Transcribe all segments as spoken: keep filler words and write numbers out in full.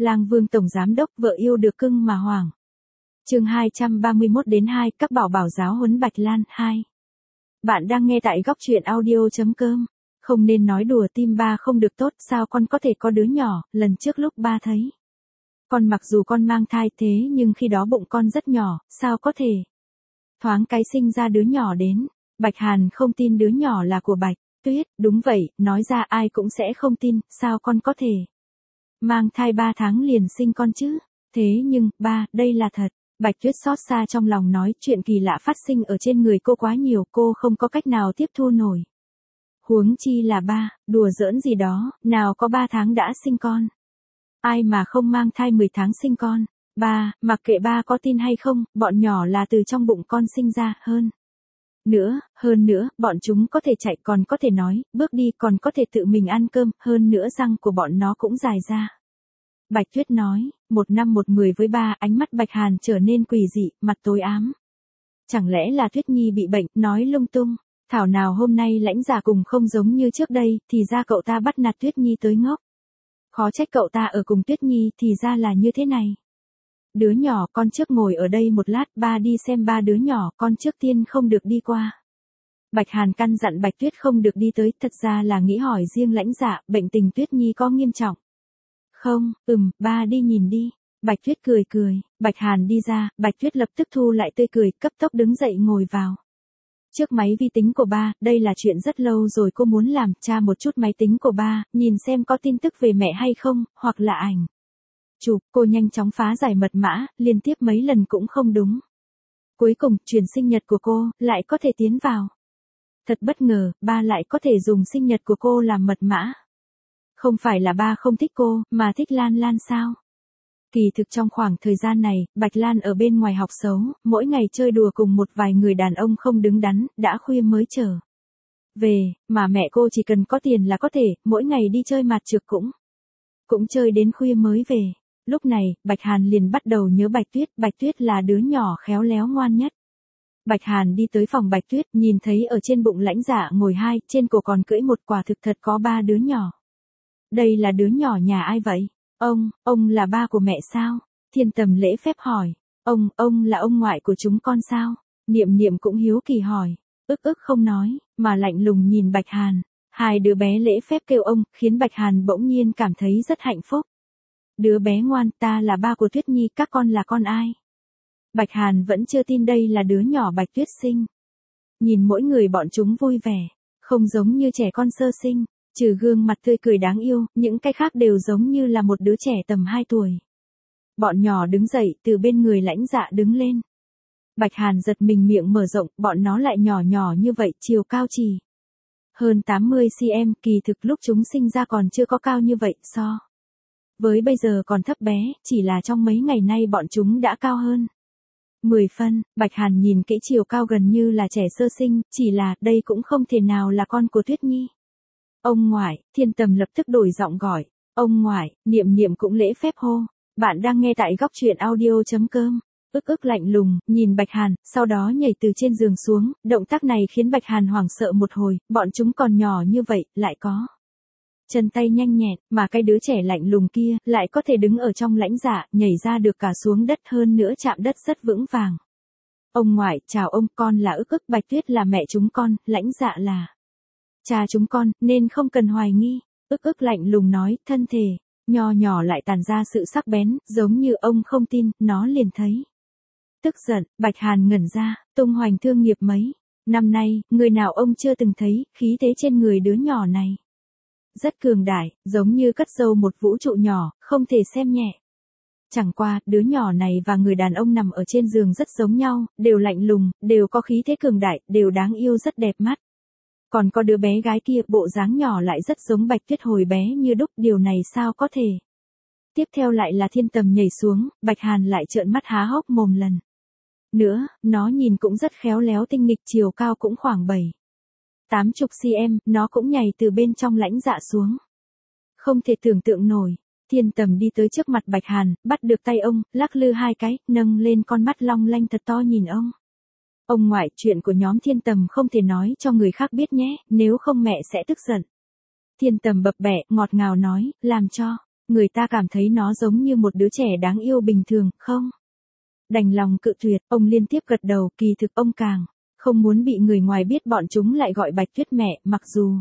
Lang Vương tổng giám đốc vợ yêu được cưng mà hoảng. Chương hai trăm ba mươi mốt đến hai, các bảo bảo giáo huấn Bạch Lan hai. Bạn đang nghe tại góc truyện audio chấm com. Không nên nói đùa, tim ba không được tốt, sao con có thể có đứa nhỏ, lần trước lúc ba thấy. Con mặc dù con mang thai thế nhưng khi đó bụng con rất nhỏ, sao có thể. Thoáng cái sinh ra đứa nhỏ đến. Bạch Hàn không tin đứa nhỏ là của Bạch Tuyết, đúng vậy, nói ra ai cũng sẽ không tin, sao con có thể. Mang thai ba tháng liền sinh con chứ. Thế nhưng, ba, đây là thật. Bạch Tuyết xót xa trong lòng nói, chuyện kỳ lạ phát sinh ở trên người cô quá nhiều, cô không có cách nào tiếp thu nổi. Huống chi là ba, đùa giỡn gì đó, nào có ba tháng đã sinh con. Ai mà không mang thai mười tháng sinh con. Ba, mặc kệ ba có tin hay không, bọn nhỏ là từ trong bụng con sinh ra, hơn. Nữa, hơn nữa, bọn chúng có thể chạy, còn có thể nói, bước đi, còn có thể tự mình ăn cơm, hơn nữa răng của bọn nó cũng dài ra. Bạch Tuyết nói, một năm một mười với ba, ánh mắt Bạch Hàn trở nên quỷ dị, mặt tối ám. Chẳng lẽ là Tuyết Nhi bị bệnh, nói lung tung. Thảo nào hôm nay lãnh giả cùng không giống như trước đây, thì ra cậu ta bắt nạt Tuyết Nhi tới ngốc. Khó trách cậu ta ở cùng Tuyết Nhi, thì ra là như thế này. Đứa nhỏ, con trước ngồi ở đây một lát, ba đi xem ba đứa nhỏ, con trước tiên không được đi qua. Bạch Hàn căn dặn Bạch Tuyết không được đi tới, thật ra là nghĩ hỏi riêng lãnh dạ, bệnh tình Tuyết Nhi có nghiêm trọng. Không, ừm, ba đi nhìn đi. Bạch Tuyết cười cười, Bạch Hàn đi ra, Bạch Tuyết lập tức thu lại tươi cười, cấp tốc đứng dậy ngồi vào. Trước máy vi tính của ba, đây là chuyện rất lâu rồi cô muốn làm, tra một chút máy tính của ba, nhìn xem có tin tức về mẹ hay không, hoặc là ảnh. Chụp, cô nhanh chóng phá giải mật mã, liên tiếp mấy lần cũng không đúng. Cuối cùng, truyền sinh nhật của cô, lại có thể tiến vào. Thật bất ngờ, ba lại có thể dùng sinh nhật của cô làm mật mã. Không phải là ba không thích cô, mà thích Lan Lan sao? Kỳ thực trong khoảng thời gian này, Bạch Lan ở bên ngoài học xấu, mỗi ngày chơi đùa cùng một vài người đàn ông không đứng đắn, đã khuya mới trở về, mà mẹ cô chỉ cần có tiền là có thể, mỗi ngày đi chơi mạt trược cũng. Cũng chơi đến khuya mới về. Lúc này, Bạch Hàn liền bắt đầu nhớ Bạch Tuyết, Bạch Tuyết là đứa nhỏ khéo léo ngoan nhất. Bạch Hàn đi tới phòng Bạch Tuyết, nhìn thấy ở trên bụng lãnh dạ ngồi hai, trên cổ còn cưỡi một, quả thực thật có ba đứa nhỏ. Đây là đứa nhỏ nhà ai vậy? Ông, ông là ba của mẹ sao? Thiên Tầm lễ phép hỏi. Ông, ông là ông ngoại của chúng con sao? Niệm Niệm cũng hiếu kỳ hỏi. Ức ức không nói, mà lạnh lùng nhìn Bạch Hàn. Hai đứa bé lễ phép kêu ông, khiến Bạch Hàn bỗng nhiên cảm thấy rất hạnh phúc. Đứa bé ngoan, ta là ba của Tuyết Nhi, các con là con ai? Bạch Hàn vẫn chưa tin đây là đứa nhỏ Bạch Tuyết sinh. Nhìn mỗi người bọn chúng vui vẻ, không giống như trẻ con sơ sinh, trừ gương mặt tươi cười đáng yêu, những cái khác đều giống như là một đứa trẻ tầm hai tuổi. Bọn nhỏ đứng dậy, từ bên người lãnh dạ đứng lên. Bạch Hàn giật mình, miệng mở rộng, bọn nó lại nhỏ nhỏ như vậy, chiều cao chỉ hơn tám mươi xăng-ti-mét, kỳ thực lúc chúng sinh ra còn chưa có cao như vậy, so với bây giờ còn thấp bé, chỉ là trong mấy ngày nay bọn chúng đã cao hơn mười phân. Bạch Hàn nhìn kỹ chiều cao gần như là trẻ sơ sinh, chỉ là, đây cũng không thể nào là con của Tuyết Nhi. Ông ngoại, Thiên Tầm lập tức đổi giọng gọi. Ông ngoại, Niệm Niệm cũng lễ phép hô. Bạn đang nghe tại góc truyện audio chấm com. Ức ức lạnh lùng, nhìn Bạch Hàn, sau đó nhảy từ trên giường xuống, động tác này khiến Bạch Hàn hoảng sợ một hồi, bọn chúng còn nhỏ như vậy, lại có chân tay nhanh nhẹn, mà cái đứa trẻ lạnh lùng kia, lại có thể đứng ở trong lãnh dạ, nhảy ra được cả xuống đất, hơn nữa chạm đất rất vững vàng. Ông ngoại, chào ông, con là Ức ức, Bạch Tuyết là mẹ chúng con, lãnh dạ là cha chúng con, nên không cần hoài nghi. Ức ức lạnh lùng nói, thân thể nho nhỏ lại tàn ra sự sắc bén, giống như ông không tin, nó liền thấy tức giận. Bạch Hàn ngẩn ra, tung hoành thương nghiệp mấy năm nay, người nào ông chưa từng thấy, khí thế trên người đứa nhỏ này rất cường đại, giống như cất giấu một vũ trụ nhỏ, không thể xem nhẹ. Chẳng qua, đứa nhỏ này và người đàn ông nằm ở trên giường rất giống nhau, đều lạnh lùng, đều có khí thế cường đại, đều đáng yêu, rất đẹp mắt. Còn có đứa bé gái kia, bộ dáng nhỏ lại rất giống Bạch Tuyết hồi bé như đúc, điều này sao có thể. Tiếp theo lại là Thiên Tầm nhảy xuống, Bạch Hàn lại trợn mắt há hốc mồm lần nữa, nó nhìn cũng rất khéo léo tinh nghịch, chiều cao cũng khoảng bảy tám chục xăng-ti-mét, nó cũng nhảy từ bên trong lãnh dạ xuống. Không thể tưởng tượng nổi. Thiên Tầm đi tới trước mặt Bạch Hàn, bắt được tay ông, lắc lư hai cái, nâng lên con mắt long lanh thật to nhìn ông. Ông ngoại, chuyện của nhóm Thiên Tầm không thể nói cho người khác biết nhé, nếu không mẹ sẽ tức giận. Thiên Tầm bập bẹ, ngọt ngào nói, làm cho Người ta cảm thấy nó giống như một đứa trẻ đáng yêu bình thường, không? Đành lòng cự tuyệt, ông liên tiếp gật đầu, kỳ thực ông càng không muốn bị người ngoài biết bọn chúng lại gọi Bạch Tuyết mẹ, mặc dù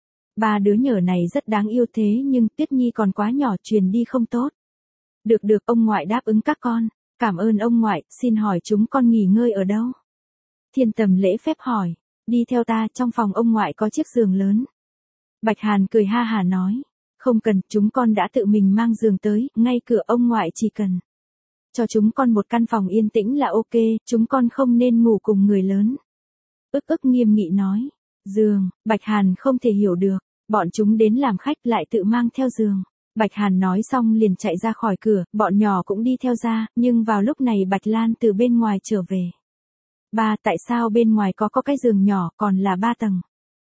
ba đứa nhỏ này rất đáng yêu thế nhưng Tuyết Nhi còn quá nhỏ, truyền đi không tốt. Được được, ông ngoại đáp ứng các con. Cảm ơn ông ngoại, xin hỏi chúng con nghỉ ngơi ở đâu? Thiên Tầm lễ phép hỏi. Đi theo ta, trong phòng ông ngoại có chiếc giường lớn. Bạch Hàn cười ha hả nói. Không cần, chúng con đã tự mình mang giường tới, ngay cửa ông ngoại chỉ cần cho chúng con một căn phòng yên tĩnh là ok, chúng con không nên ngủ cùng người lớn. Ức ức nghiêm nghị nói. Giường, Bạch Hàn không thể hiểu được, bọn chúng đến làm khách lại tự mang theo giường. Bạch Hàn nói xong liền chạy ra khỏi cửa, bọn nhỏ cũng đi theo ra, nhưng vào lúc này Bạch Lan từ bên ngoài trở về. Ba, tại sao bên ngoài có có cái giường nhỏ còn là ba tầng?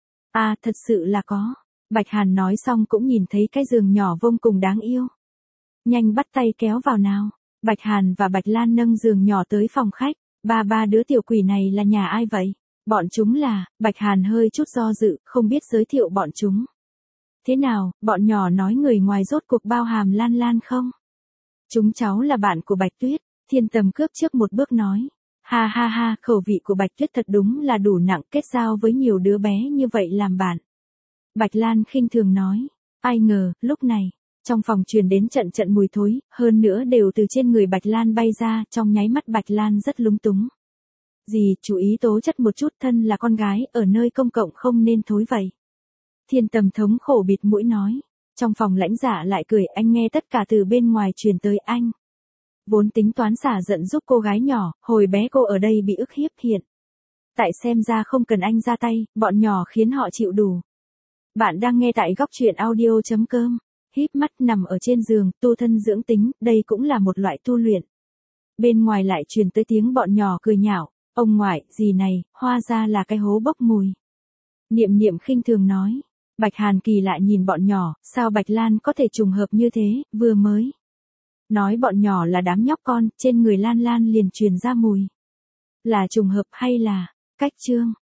À, thật sự là có. Bạch Hàn nói xong cũng nhìn thấy cái giường nhỏ vô cùng đáng yêu. Nhanh bắt tay kéo vào nào. Bạch Hàn và Bạch Lan nâng giường nhỏ tới phòng khách. Ba ba đứa tiểu quỷ này là nhà ai vậy? Bọn chúng là, Bạch Hàn hơi chút do dự, không biết giới thiệu bọn chúng. Thế nào, bọn nhỏ nói người ngoài rốt cuộc bao hàm Lan Lan không? Chúng cháu là bạn của Bạch Tuyết, Thiên Tầm cướp trước một bước nói. Ha ha ha, khẩu vị của Bạch Tuyết thật đúng là đủ nặng, kết giao với nhiều đứa bé như vậy làm bạn. Bạch Lan khinh thường nói. Ai ngờ, lúc này, trong phòng truyền đến trận trận mùi thối, hơn nữa đều từ trên người Bạch Lan bay ra, trong nháy mắt Bạch Lan rất lúng túng. Gì, chú ý tố chất một chút, thân là con gái, ở nơi công cộng không nên thối vậy. Thiên Tầm thống khổ bịt mũi nói. Trong phòng lãnh giả lại cười, anh nghe tất cả từ bên ngoài truyền tới anh. Vốn tính toán xả giận giúp cô gái nhỏ, hồi bé cô ở đây bị ức hiếp hiện. Tại xem ra không cần anh ra tay, bọn nhỏ khiến họ chịu đủ. Bạn đang nghe tại góc truyện audio chấm com. Híp mắt nằm ở trên giường, tu thân dưỡng tính, đây cũng là một loại tu luyện. Bên ngoài lại truyền tới tiếng bọn nhỏ cười nhạo. Ông ngoại, gì này, hóa ra là cái hố bốc mùi. Niệm Niệm khinh thường nói. Bạch Hàn kỳ lạ nhìn bọn nhỏ, sao Bạch Lan có thể trùng hợp như thế, vừa mới nói bọn nhỏ là đám nhóc con, trên người Lan Lan liền truyền ra mùi. Là trùng hợp hay là cách chương?